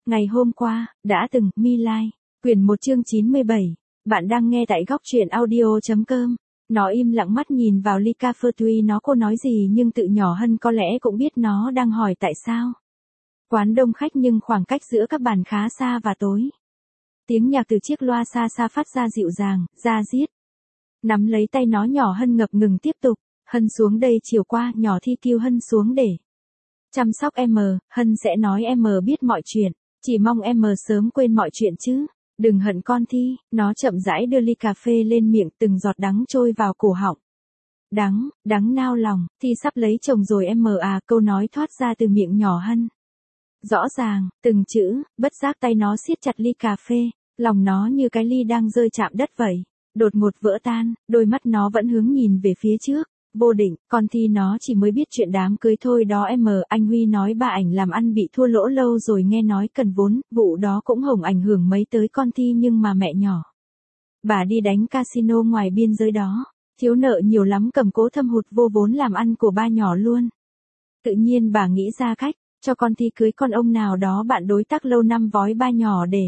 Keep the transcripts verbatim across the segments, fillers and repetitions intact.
Ngày hôm qua, đã từng, My Lai, quyển một chương chín mươi bảy, bạn đang nghe tại góc truyện audio.com. Nó im lặng mắt nhìn vào ly cà phê tuy nó cô nói gì nhưng tự nhỏ Hân có lẽ cũng biết nó đang hỏi tại sao. Quán đông khách nhưng khoảng cách giữa các bàn khá xa và tối. Tiếng nhạc từ chiếc loa xa xa phát ra dịu dàng, da diết. Nắm lấy tay nó nhỏ Hân ngập ngừng tiếp tục. Hân xuống đây chiều qua, nhỏ Thi kêu Hân xuống để chăm sóc em, Hân sẽ nói em biết mọi chuyện, chỉ mong em sớm quên mọi chuyện chứ. Đừng hận con Thi, nó chậm rãi đưa ly cà phê lên miệng, từng giọt đắng trôi vào cổ họng. Đắng, đắng nao lòng, Thi sắp lấy chồng rồi em à, câu nói thoát ra từ miệng nhỏ Hân. Rõ ràng, từng chữ, bất giác tay nó siết chặt ly cà phê, lòng nó như cái ly đang rơi chạm đất vậy. Đột ngột vỡ tan, đôi mắt nó vẫn hướng nhìn về phía trước. Vô định, con Thi nó chỉ mới biết chuyện đám cưới thôi đó em, anh Huy nói bà ảnh làm ăn bị thua lỗ lâu rồi nghe nói cần vốn, vụ đó cũng hổng ảnh hưởng mấy tới con Thi nhưng mà mẹ nhỏ. Bà đi đánh casino ngoài biên giới đó, thiếu nợ nhiều lắm cầm cố thâm hụt vô vốn làm ăn của ba nhỏ luôn. Tự nhiên bà nghĩ ra cách, cho con Thi cưới con ông nào đó bạn đối tác lâu năm vói ba nhỏ để,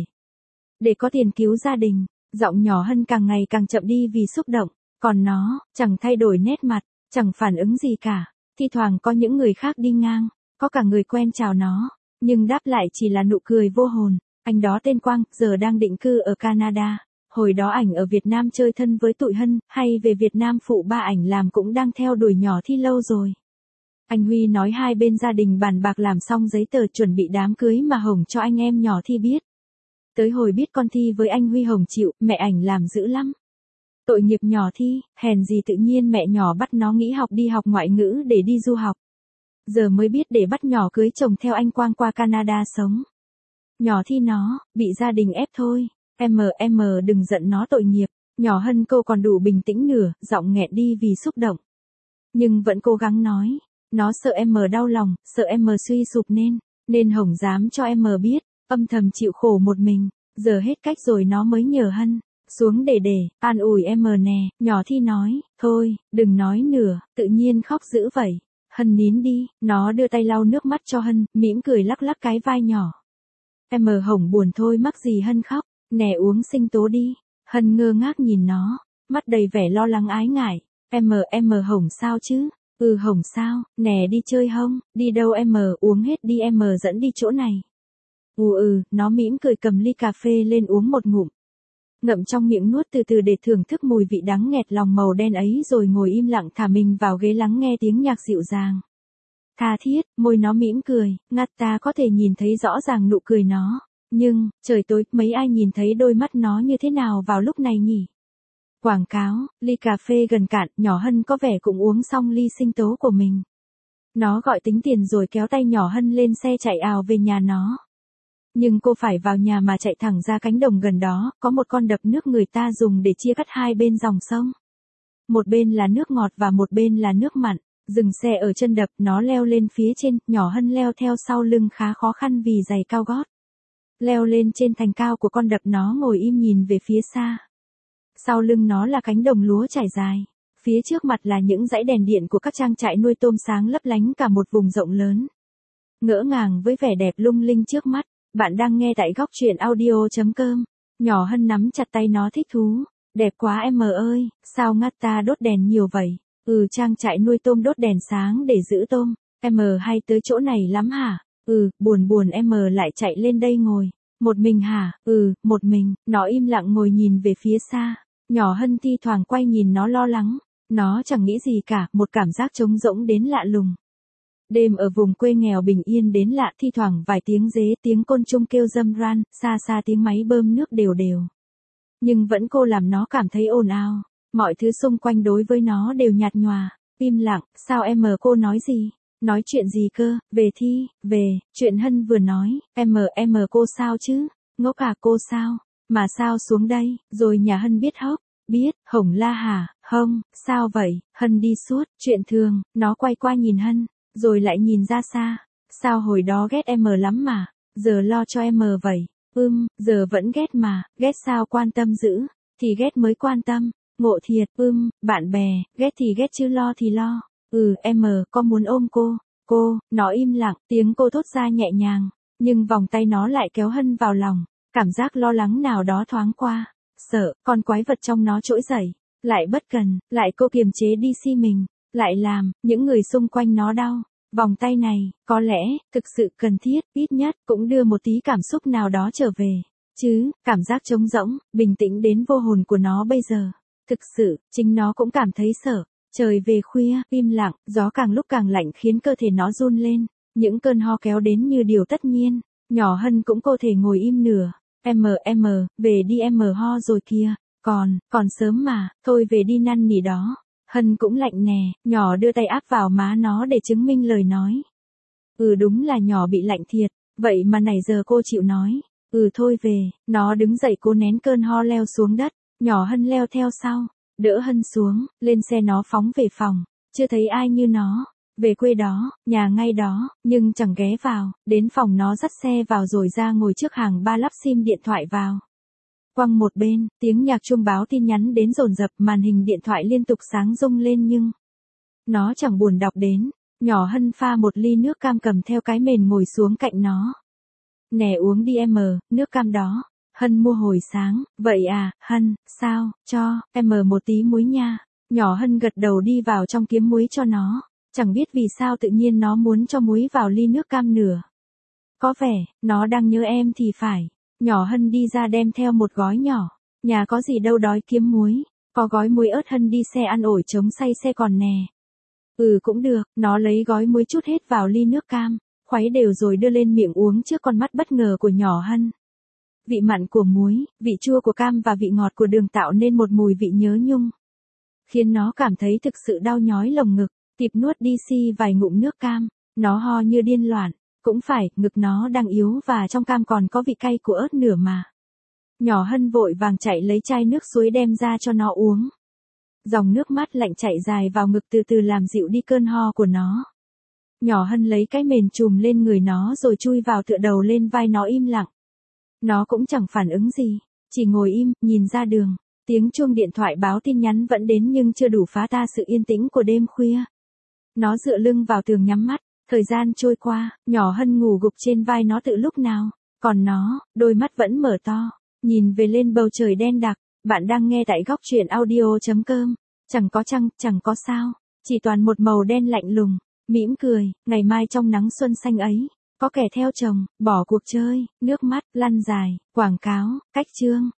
để có tiền cứu gia đình. Giọng nhỏ Hân càng ngày càng chậm đi vì xúc động, còn nó, chẳng thay đổi nét mặt. Chẳng phản ứng gì cả, thi thoảng có những người khác đi ngang, có cả người quen chào nó, nhưng đáp lại chỉ là nụ cười vô hồn. Anh đó tên Quang, giờ đang định cư ở Canada, hồi đó ảnh ở Việt Nam chơi thân với tụi Hân, hay về Việt Nam phụ ba ảnh làm cũng đang theo đuổi nhỏ Thi lâu rồi. Anh Huy nói hai bên gia đình bàn bạc làm xong giấy tờ chuẩn bị đám cưới mà hổng cho anh em nhỏ Thi biết. Tới hồi biết con Thi với anh Huy hổng chịu, mẹ ảnh làm dữ lắm. Tội nghiệp nhỏ Thi, hèn gì tự nhiên mẹ nhỏ bắt nó nghỉ học đi học ngoại ngữ để đi du học. Giờ mới biết để bắt nhỏ cưới chồng theo anh Quang qua Canada sống. Nhỏ Thi nó, bị gia đình ép thôi, em em đừng giận nó tội nghiệp, nhỏ Hân cô còn đủ bình tĩnh nửa, giọng nghẹn đi vì xúc động. Nhưng vẫn cố gắng nói, nó sợ em đau lòng, sợ em suy sụp nên, nên hổng dám cho em biết, âm thầm chịu khổ một mình, giờ hết cách rồi nó mới nhờ Hân. Xuống để để, an ủi em nè, nhỏ Thi nói, thôi, đừng nói nữa, tự nhiên khóc dữ vậy. Hân nín đi, nó đưa tay lau nước mắt cho Hân, mỉm cười lắc lắc cái vai nhỏ. Em hổng buồn thôi mắc gì Hân khóc, nè uống sinh tố đi. Hân ngơ ngác nhìn nó, mắt đầy vẻ lo lắng ái ngại. Em em hổng sao chứ, ừ hổng sao, nè đi chơi hông, đi đâu em uống hết đi em dẫn đi chỗ này. Ừ ừ, nó mỉm cười cầm ly cà phê lên uống một ngụm. Ngậm trong miệng nuốt từ từ để thưởng thức mùi vị đắng nghẹt lòng màu đen ấy rồi ngồi im lặng thả mình vào ghế lắng nghe tiếng nhạc dịu dàng. Tha thiết, môi nó mỉm cười, ngắt ta có thể nhìn thấy rõ ràng nụ cười nó. Nhưng, trời tối, mấy ai nhìn thấy đôi mắt nó như thế nào vào lúc này nhỉ? Quảng cáo, ly cà phê gần cạn, nhỏ Hân có vẻ cũng uống xong ly sinh tố của mình. Nó gọi tính tiền rồi kéo tay nhỏ Hân lên xe chạy ào về nhà nó. Nhưng cô phải vào nhà mà chạy thẳng ra cánh đồng gần đó, có một con đập nước người ta dùng để chia cắt hai bên dòng sông. Một bên là nước ngọt và một bên là nước mặn. Dừng xe ở chân đập, nó leo lên phía trên, nhỏ Hân leo theo sau lưng khá khó khăn vì giày cao gót. Leo lên trên thành cao của con đập nó ngồi im nhìn về phía xa. Sau lưng nó là cánh đồng lúa trải dài. Phía trước mặt là những dãy đèn điện của các trang trại nuôi tôm sáng lấp lánh cả một vùng rộng lớn. Ngỡ ngàng với vẻ đẹp lung linh trước mắt. Bạn đang nghe tại góc truyện audio.com. Nhỏ Hân nắm chặt tay nó thích thú. Đẹp quá em ơi, sao ngắt ta đốt đèn nhiều vậy? Ừ trang trại nuôi tôm đốt đèn sáng để giữ tôm. Em hay tới chỗ này lắm hả? Ừ, buồn buồn em lại chạy lên đây ngồi. Một mình hả? Ừ, một mình. Nó im lặng ngồi nhìn về phía xa. Nhỏ Hân thi thoảng quay nhìn nó lo lắng. Nó chẳng nghĩ gì cả, một cảm giác trống rỗng đến lạ lùng. Đêm ở vùng quê nghèo bình yên đến lạ, thi thoảng vài tiếng dế, tiếng côn trùng kêu râm ran, xa xa tiếng máy bơm nước đều đều. Nhưng vẫn cô làm nó cảm thấy ồn ào, mọi thứ xung quanh đối với nó đều nhạt nhòa, im lặng. Sao em cô nói gì? Nói chuyện gì cơ? Về Thi, về, chuyện Hân vừa nói, em em cô sao chứ? Ngốc à cô sao? Mà sao xuống đây? Rồi nhà Hân biết hốc, biết, hổng la hả? Không, sao vậy? Hân đi suốt, chuyện thường. Nó quay qua nhìn Hân. Rồi lại nhìn ra xa, sao hồi đó ghét em lắm mà, giờ lo cho em vậy, ưm, giờ vẫn ghét mà, ghét sao quan tâm dữ, thì ghét mới quan tâm, ngộ thiệt, ưm, bạn bè, ghét thì ghét chứ lo thì lo, ừ em có muốn ôm cô, cô, nó im lặng, tiếng cô thốt ra nhẹ nhàng, nhưng vòng tay nó lại kéo Hân vào lòng, cảm giác lo lắng nào đó thoáng qua, sợ, con quái vật trong nó trỗi dậy, lại bất cần, lại cô kiềm chế đi si mình, lại làm, những người xung quanh nó đau. Vòng tay này, có lẽ, thực sự cần thiết, ít nhất, cũng đưa một tí cảm xúc nào đó trở về. Chứ, cảm giác trống rỗng, bình tĩnh đến vô hồn của nó bây giờ. Thực sự, chính nó cũng cảm thấy sợ. Trời về khuya, im lặng, gió càng lúc càng lạnh khiến cơ thể nó run lên. Những cơn ho kéo đến như điều tất nhiên. Nhỏ Hân cũng có thể ngồi im nửa. Em em, về đi em ho rồi kìa. Còn, còn sớm mà, thôi về đi năn nỉ đó. Hân cũng lạnh nè, nhỏ đưa tay áp vào má nó để chứng minh lời nói. Ừ đúng là nhỏ bị lạnh thiệt, vậy mà nãy giờ cô chịu nói. Ừ thôi về, nó đứng dậy cố nén cơn ho leo xuống đất, nhỏ Hân leo theo sau, đỡ Hân xuống, lên xe nó phóng về phòng, chưa thấy ai như nó, về quê đó, nhà ngay đó, nhưng chẳng ghé vào, đến phòng nó dắt xe vào rồi ra ngồi trước hàng ba lắp sim điện thoại vào. Quăng một bên, tiếng nhạc chuông báo tin nhắn đến dồn dập, màn hình điện thoại liên tục sáng rung lên nhưng nó chẳng buồn đọc đến. Nhỏ Hân pha một ly nước cam cầm theo cái mền ngồi xuống cạnh nó. Nè uống đi em, nước cam đó. Hân mua hồi sáng, vậy à, Hân, sao, cho, em một tí muối nha. Nhỏ Hân gật đầu đi vào trong kiếm muối cho nó. Chẳng biết vì sao tự nhiên nó muốn cho muối vào ly nước cam nửa. Có vẻ, nó đang nhớ em thì phải. Nhỏ Hân đi ra đem theo một gói nhỏ. Nhà có gì đâu đói kiếm muối. Có gói muối ớt Hân đi xe ăn ổi chống say xe còn nè. Ừ cũng được, nó lấy gói muối chút hết vào ly nước cam, khuấy đều rồi đưa lên miệng uống trước con mắt bất ngờ của nhỏ Hân. Vị mặn của muối, vị chua của cam và vị ngọt của đường tạo nên một mùi vị nhớ nhung. Khiến nó cảm thấy thực sự đau nhói lồng ngực, kịp nuốt đi si vài ngụm nước cam, nó ho như điên loạn, cũng phải, ngực nó đang yếu và trong cam còn có vị cay của ớt nửa mà. Nhỏ Hân vội vàng chạy lấy chai nước suối đem ra cho nó uống. Dòng nước mắt lạnh chảy dài vào ngực từ từ làm dịu đi cơn ho của nó. Nhỏ Hân lấy cái mền trùm lên người nó rồi chui vào tựa đầu lên vai nó im lặng. Nó cũng chẳng phản ứng gì, chỉ ngồi im, nhìn ra đường. Tiếng chuông điện thoại báo tin nhắn vẫn đến nhưng chưa đủ phá tan sự yên tĩnh của đêm khuya. Nó dựa lưng vào tường nhắm mắt, thời gian trôi qua, nhỏ Hân ngủ gục trên vai nó từ lúc nào. Còn nó, đôi mắt vẫn mở to, nhìn về lên bầu trời đen đặc. Bạn đang nghe tại góc truyện audio chấm com. Chẳng có trăng, chẳng có sao, chỉ toàn một màu đen lạnh lùng. Mỉm cười, ngày mai trong nắng xuân xanh ấy, có kẻ theo chồng, bỏ cuộc chơi, nước mắt, lăn dài, quảng cáo, cách chương.